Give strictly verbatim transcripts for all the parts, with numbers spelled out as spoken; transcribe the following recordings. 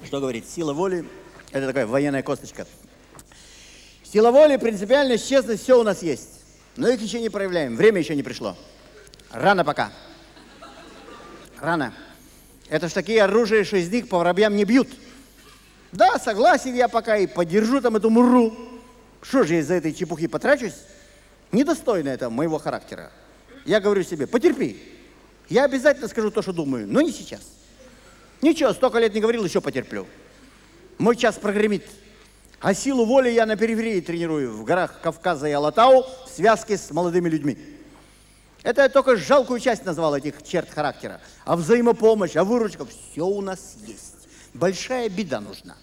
Что говорит? Сила воли – это такая военная косточка. Сила воли, принципиальность, честность – все у нас есть. Но их еще не проявляем. Время еще не пришло. Рано пока. Рано. Это ж такие оружия, что из них по воробьям не бьют. Да, согласен я пока и поддержу там эту муру. Что же я из-за этой чепухи потрачусь? Недостойно это моего характера. Я говорю себе, потерпи. Я обязательно скажу то, что думаю, но не сейчас. Ничего, столько лет не говорил, еще потерплю. Мой час прогремит. А силу воли я на периферии тренирую, в горах Кавказа и Алатау, в связке с молодыми людьми. Это я только жалкую часть назвал этих черт характера. А взаимопомощь, а выручка, все у нас есть. Большая беда нужна.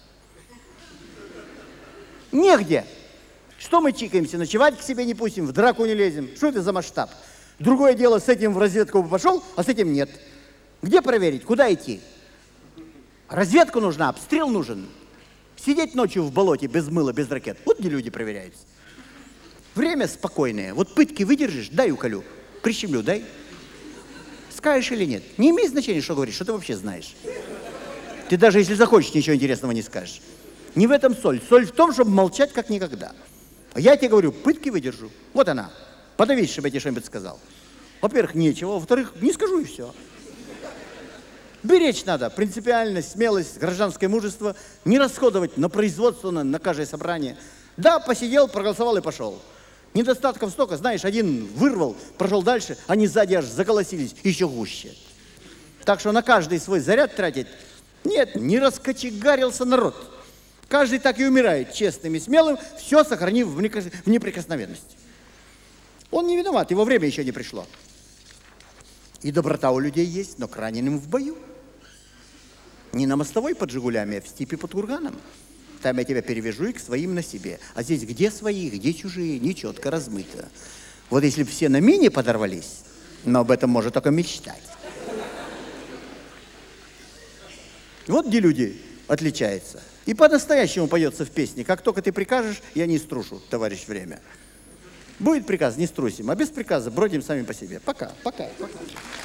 Негде. Что мы чикаемся, ночевать к себе не пустим, в драку не лезем. Что это за масштаб? Другое дело, с этим в разведку бы пошел, а с этим нет. Где проверить, куда идти? Разведку нужна, обстрел нужен. Сидеть ночью в болоте без мыла, без ракет. Вот где люди проверяются. Время спокойное. Вот пытки выдержишь, дай уколю. Прищемлю, дай. Скажешь или нет? Не имеет значения, что говоришь, что ты вообще знаешь. Ты даже если захочешь, ничего интересного не скажешь. Не в этом соль. Соль в том, чтобы молчать как никогда. А я тебе говорю, пытки выдержу. Вот она. Подавись, чтобы я тебе что-нибудь сказал. Во-первых, нечего. Во-вторых, не скажу и все. Беречь надо. Принципиальность, смелость, гражданское мужество. Не расходовать на производство, на, на каждое собрание. Да, посидел, проголосовал и пошел. Недостатков столько, знаешь, один вырвал, прошел дальше, они сзади аж заколосились, еще гуще. Так что на каждый свой заряд тратить. Нет, не раскочегарился народ. Каждый так и умирает, честным и смелым, все сохранив в неприкосновенности. Он не виноват, его время еще не пришло. И доброта у людей есть, но к раненым в бою. Не на мостовой под «Жигулями», а в степи под курганом. Там я тебя перевяжу и к своим на себе. А здесь где свои, где чужие, нечетко размыто. Вот если бы все на мине подорвались, но об этом можно только мечтать. Вот где люди отличаются. И по-настоящему поется в песне. Как только ты прикажешь, я не струшу, товарищ время. Будет приказ, не струсим. А без приказа бродим сами по себе. Пока, пока, пока.